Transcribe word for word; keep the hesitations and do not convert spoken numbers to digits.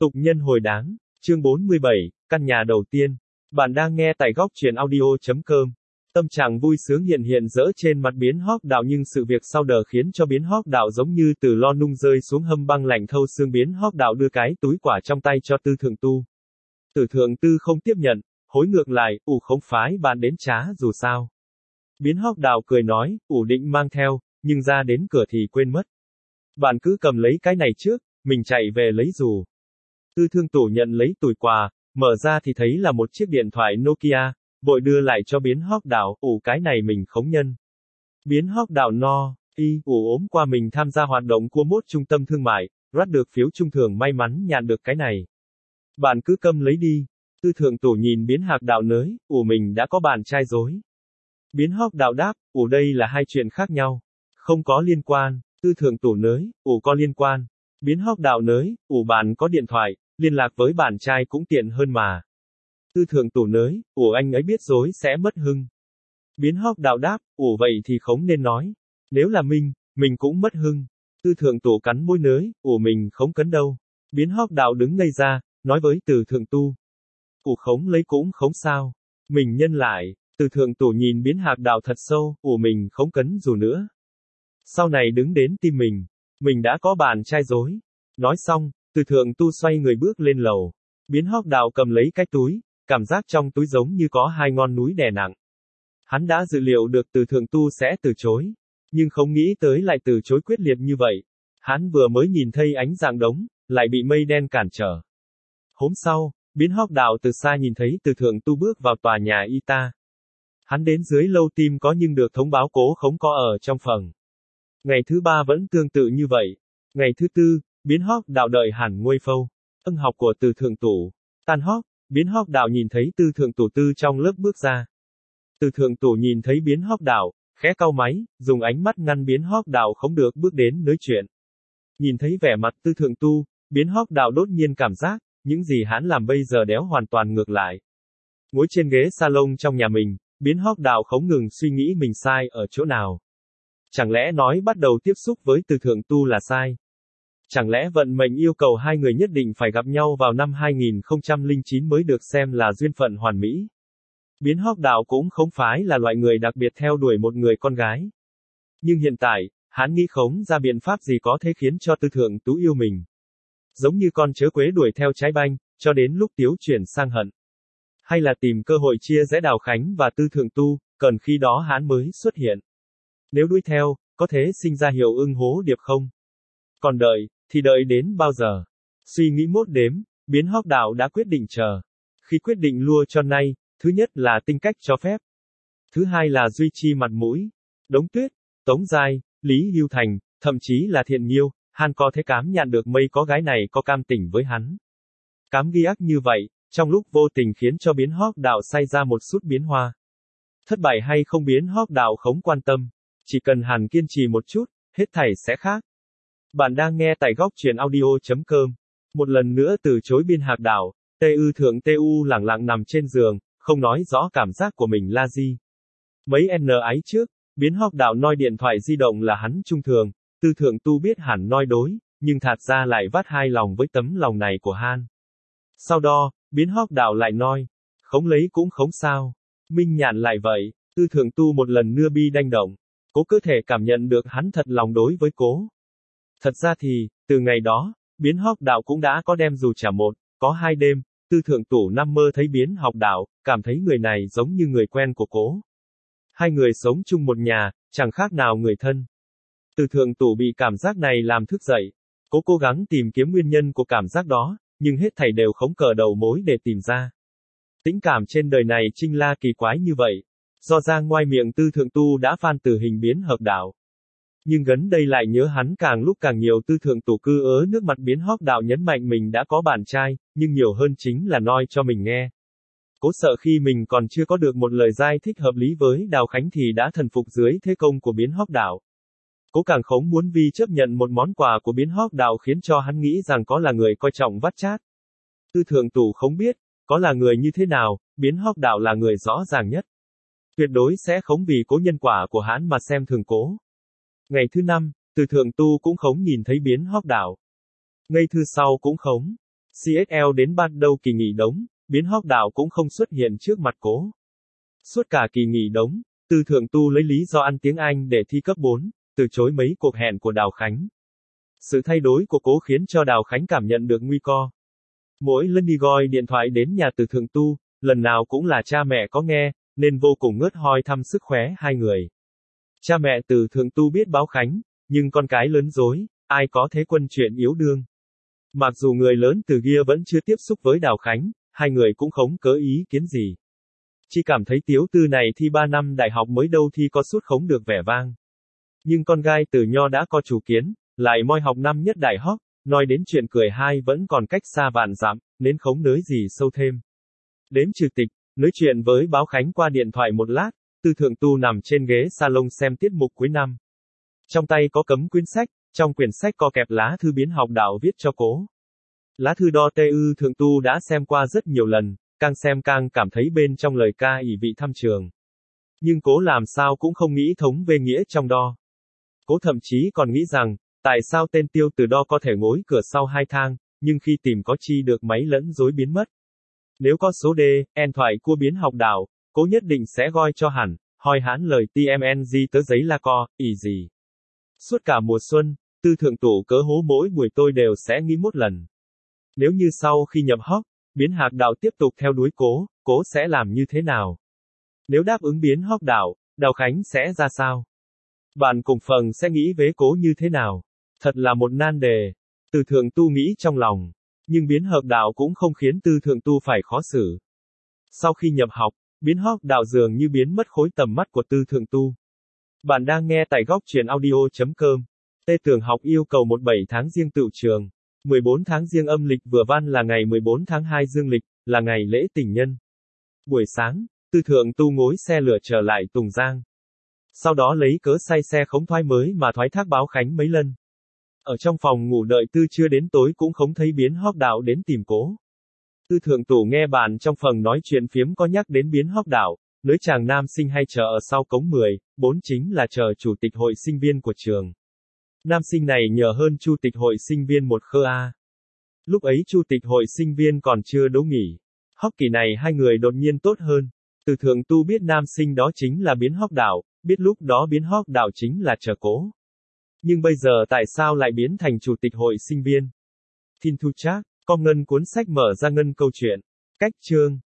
Tục nhân hồi đáng, chương bốn mươi bảy, căn nhà đầu tiên. Bạn đang nghe tại góc truyện audio.com. Tâm trạng vui sướng hiện hiện rỡ trên mặt Biến Hóc Đạo, nhưng sự việc sau đờ khiến cho Biến Hóc Đạo giống như từ lo nung rơi xuống hầm băng lạnh thâu xương. Biến Hóc Đạo đưa cái túi quả trong tay cho Tư Thượng Tu. Tử Thượng Tư không tiếp nhận, hối ngược lại, ủ không phái bạn đến trá dù sao. Biến Hóc Đạo cười nói, ủ định mang theo, nhưng ra đến cửa thì quên mất. Bạn cứ cầm lấy cái này trước, mình chạy về lấy dù. Tư Thương Tủ nhận lấy túi quà, mở ra thì thấy là một chiếc điện thoại Nokia, vội đưa lại cho Biến Hóc Đạo, ủ cái này mình khống nhân. Biến Hóc Đạo no, y, ủ ốm qua mình tham gia hoạt động của một trung tâm thương mại, rót được phiếu trung thường may mắn nhận được cái này. Bạn cứ cầm lấy đi. Tư Thượng Tủ nhìn Biến Hạc Đạo nới, ủ mình đã có bạn trai rồi. Biến Hóc Đạo đáp, ủ đây là hai chuyện khác nhau. Không có liên quan. Tư Thượng Tủ nới, ủ có liên quan. Biến Hóc Đạo nới, ủ bạn có điện thoại, liên lạc với bạn trai cũng tiện hơn mà. Tư Thượng Tủ nới, ủ anh ấy biết dối sẽ mất hưng. Biến Hóc Đạo đáp, ủ vậy thì không nên nói. Nếu là mình, mình cũng mất hưng. Tư Thượng Tủ cắn môi nới, ủ mình không cấn đâu. Biến Hóc Đạo đứng ngây ra, nói với Từ Thượng Tu. Ủ khống lấy cũng không sao. Mình nhân lại. Từ Thượng Tủ nhìn Biến Hạc Đạo thật sâu, ủ mình không cấn dù nữa. Sau này đứng đến tim mình. Mình đã có bạn trai dối. Nói xong, Từ Thượng Tu xoay người bước lên lầu. Biến Hóc Đạo cầm lấy cái túi, cảm giác trong túi giống như có hai ngọn núi đè nặng. Hắn đã dự liệu được Từ Thượng Tu sẽ từ chối, nhưng không nghĩ tới lại từ chối quyết liệt như vậy. Hắn vừa mới nhìn thấy ánh dạng đống, lại bị mây đen cản trở. Hôm sau, Biến Hóc Đạo từ xa nhìn thấy Từ Thượng Tu bước vào tòa nhà y ta. Hắn đến dưới lâu tim có nhưng được thông báo cố không có ở trong phòng. Ngày thứ ba vẫn tương tự như vậy. Ngày thứ tư, Biến Hóc Đạo đợi Hàn Nguôi Phâu, ân học của Từ Thượng Tủ. Tan hóc, Biến Hóc Đạo nhìn thấy Tư Thượng Tủ Tư trong lớp bước ra. Từ Thượng Tủ nhìn thấy Biến Hóc Đạo, khẽ cau máy, dùng ánh mắt ngăn Biến Hóc Đạo không được bước đến nói chuyện. Nhìn thấy vẻ mặt Tư Thượng Tu, Biến Hóc Đạo đột nhiên cảm giác, những gì hắn làm bây giờ đéo hoàn toàn ngược lại. Ngồi trên ghế salon trong nhà mình, Biến Hóc Đạo không ngừng suy nghĩ mình sai ở chỗ nào. Chẳng lẽ nói bắt đầu tiếp xúc với Từ Thượng Tu là sai? Chẳng lẽ vận mệnh yêu cầu hai người nhất định phải gặp nhau vào năm hai nghìn không trăm lẻ chín mới được xem là duyên phận hoàn mỹ? Biến Hóc Đạo cũng không phải là loại người đặc biệt theo đuổi một người con gái. Nhưng hiện tại, hắn nghĩ không ra biện pháp gì có thể khiến cho Tư Thượng Tu yêu mình. Giống như con chớ quế đuổi theo trái banh, cho đến lúc tiếu chuyển sang hận. Hay là tìm cơ hội chia rẽ Đào Khánh và Tư Thượng Tu, cần khi đó hắn mới xuất hiện. Nếu đuổi theo, có thể sinh ra hiệu ứng hố điệp không? Còn đợi, thì đợi đến bao giờ? Suy nghĩ mốt đếm, Biến Hóc Đạo đã quyết định chờ. Khi quyết định lua cho nay, thứ nhất là tính cách cho phép. Thứ hai là duy trì mặt mũi. Đống Tuyết, Tống Giai, Lý Hưu Thành, thậm chí là Thiện Nhiêu, hắn có thể cảm nhận được mây có gái này có cam tình với hắn. Cám ghi ác như vậy, trong lúc vô tình khiến cho Biến Hóc Đạo xảy ra một chút biến hoa. Thất bại hay không Biến Hóc Đạo không quan tâm. Chỉ cần hắn kiên trì một chút, hết thảy sẽ khác. Bạn đang nghe tại góc truyện audio.com. Một lần nữa từ chối Biến Hạc Đạo, Tê Ư Thượng Tê U lẳng lặng nằm trên giường, không nói rõ cảm giác của mình là gì. Mấy n ấy trước, Biến Hóc Đạo nói điện thoại di động là hắn trung thường, Tư Thượng Tu biết hẳn nói đối, nhưng thật ra lại vắt hai lòng với tấm lòng này của han. Sau đó, Biến Hóc Đạo lại nói, không lấy cũng không sao. Minh nhàn lại vậy, Tư Thượng Tu một lần nữa bi đanh động. Cố cơ thể cảm nhận được hắn thật lòng đối với cố. Thật ra thì, từ ngày đó, Biến Hóc Đạo cũng đã có đem dù trả một, có hai đêm, Tư Thượng Tủ nằm mơ thấy Biến Hóc Đạo, cảm thấy người này giống như người quen của cố. Hai người sống chung một nhà, chẳng khác nào người thân. Tư Thượng Tủ bị cảm giác này làm thức dậy. Cố cố gắng tìm kiếm nguyên nhân của cảm giác đó, nhưng hết thảy đều không cờ đầu mối để tìm ra. Tình cảm trên đời này chính là kỳ quái như vậy. Do ra ngoài miệng Tư Thượng Tu đã phan tử hình Biến Hóc Đạo. Nhưng gần đây lại nhớ hắn càng lúc càng nhiều. Tư Thượng Tu cứ ớ nước mặt Biến Hóc Đạo nhấn mạnh mình đã có bạn trai, nhưng nhiều hơn chính là nói cho mình nghe. Cố sợ khi mình còn chưa có được một lời giải thích hợp lý với Đào Khánh thì đã thần phục dưới thế công của Biến Hóc Đạo. Cố càng không muốn vì chấp nhận một món quà của Biến Hóc Đạo khiến cho hắn nghĩ rằng có là người coi trọng vắt chát. Tư Thượng Tu không biết, có là người như thế nào, Biến Hóc Đạo là người rõ ràng nhất. Tuyệt đối sẽ không vì cố nhân quả của hắn mà xem thường cố. Ngày thứ năm, Từ Thượng Tu cũng không nhìn thấy Biến Hóc Đạo. Ngày thứ sau cũng không. xê ét lờ đến ban đầu kỳ nghỉ đống, Biến Hóc Đạo cũng không xuất hiện trước mặt Cố. Suốt cả kỳ nghỉ đống, Tư Thượng Tu lấy lý do ăn tiếng Anh để thi cấp bốn, từ chối mấy cuộc hẹn của Đào Khánh. Sự thay đổi của Cố khiến cho Đào Khánh cảm nhận được nguy cơ. Mỗi lần đi gọi điện thoại đến nhà Từ Thượng Tu, lần nào cũng là cha mẹ có nghe, nên vô cùng ngớt hoi thăm sức khỏe hai người. Cha mẹ Từ Thượng Tu biết báo Khánh, nhưng con cái lớn dối, ai có thế quân chuyện yếu đương. Mặc dù người lớn từ kia vẫn chưa tiếp xúc với Đào Khánh, hai người cũng không có ý kiến gì. Chỉ cảm thấy Tiếu Tư này thi ba năm đại học mới đâu thi có suốt không được vẻ vang. Nhưng con gái Từ Nho đã có chủ kiến, lại moi học năm nhất đại học, nói đến chuyện cười hai vẫn còn cách xa vạn dặm, nên không nới gì sâu thêm. Đến trừ tịch, nói chuyện với báo Khánh qua điện thoại một lát, Tư Thượng Tu nằm trên ghế salon xem tiết mục cuối năm. Trong tay có cấm quyển sách, trong quyển sách có kẹp lá thư Biến Học Đạo viết cho Cố. Lá thư đó Tư Thượng Tu đã xem qua rất nhiều lần, càng xem càng cảm thấy bên trong lời ca ỷ vị thăm trường. Nhưng Cố làm sao cũng không nghĩ thống về nghĩa trong đó. Cố thậm chí còn nghĩ rằng, tại sao tên Tiêu Từ đó có thể ngồi cửa sau hai thang, nhưng khi tìm có chi được máy lẫn dối biến mất. Nếu có số D, en thoại của Biến Học Đạo, Cố nhất định sẽ gọi cho hẳn, hỏi hãn lời tê em en giê tớ giấy là co, ý gì. Suốt cả mùa xuân, Tư Thượng Tu cớ hố mỗi buổi tôi đều sẽ nghĩ một lần. Nếu như sau khi nhập học, Biến Học Đạo tiếp tục theo đuổi Cố, Cố sẽ làm như thế nào? Nếu đáp ứng Biến Học Đạo, Đào Khánh sẽ ra sao? Bạn cùng phần sẽ nghĩ về Cố như thế nào? Thật là một nan đề. Tư Thượng Tu nghĩ trong lòng. Nhưng Biến Học Đạo cũng không khiến Tư Thượng Tu phải khó xử. Sau khi nhập học, Biến Học Đạo dường như biến mất khối tầm mắt của Tư Thượng Tu. Bạn đang nghe tại góc truyện audio chấm com. Tê Tường Học yêu cầu mười bảy tháng Giêng tựu trường. mười bốn tháng Giêng âm lịch vừa văn là ngày mười bốn tháng hai dương lịch, là ngày lễ tình nhân. Buổi sáng, Tư Thượng Tu ngồi xe lửa trở lại Tùng Giang. Sau đó lấy cớ say xe không thoái mới mà thoái thác báo Khánh mấy lần. Ở trong phòng ngủ đợi từ trưa đến tối cũng không thấy Biến Học Đạo đến tìm Cố. Tư Thượng Tu nghe bạn trong phòng nói chuyện phiếm có nhắc đến Biến Học Đạo, nói chàng nam sinh hay chờ ở sau cổng mười, bốn chính là chờ chủ tịch hội sinh viên của trường. Nam sinh này nhờ hơn chủ tịch hội sinh viên một khơ a. Lúc ấy chủ tịch hội sinh viên còn chưa đỗ nghỉ. Học kỳ này hai người đột nhiên tốt hơn. Tư Thượng Tu biết nam sinh đó chính là Biến Học Đạo, biết lúc đó Biến Học Đạo chính là chờ Cố. Nhưng bây giờ tại sao lại biến thành chủ tịch hội sinh viên? Tin thu chắc, con ngân cuốn sách mở ra ngân câu chuyện. Cách chương.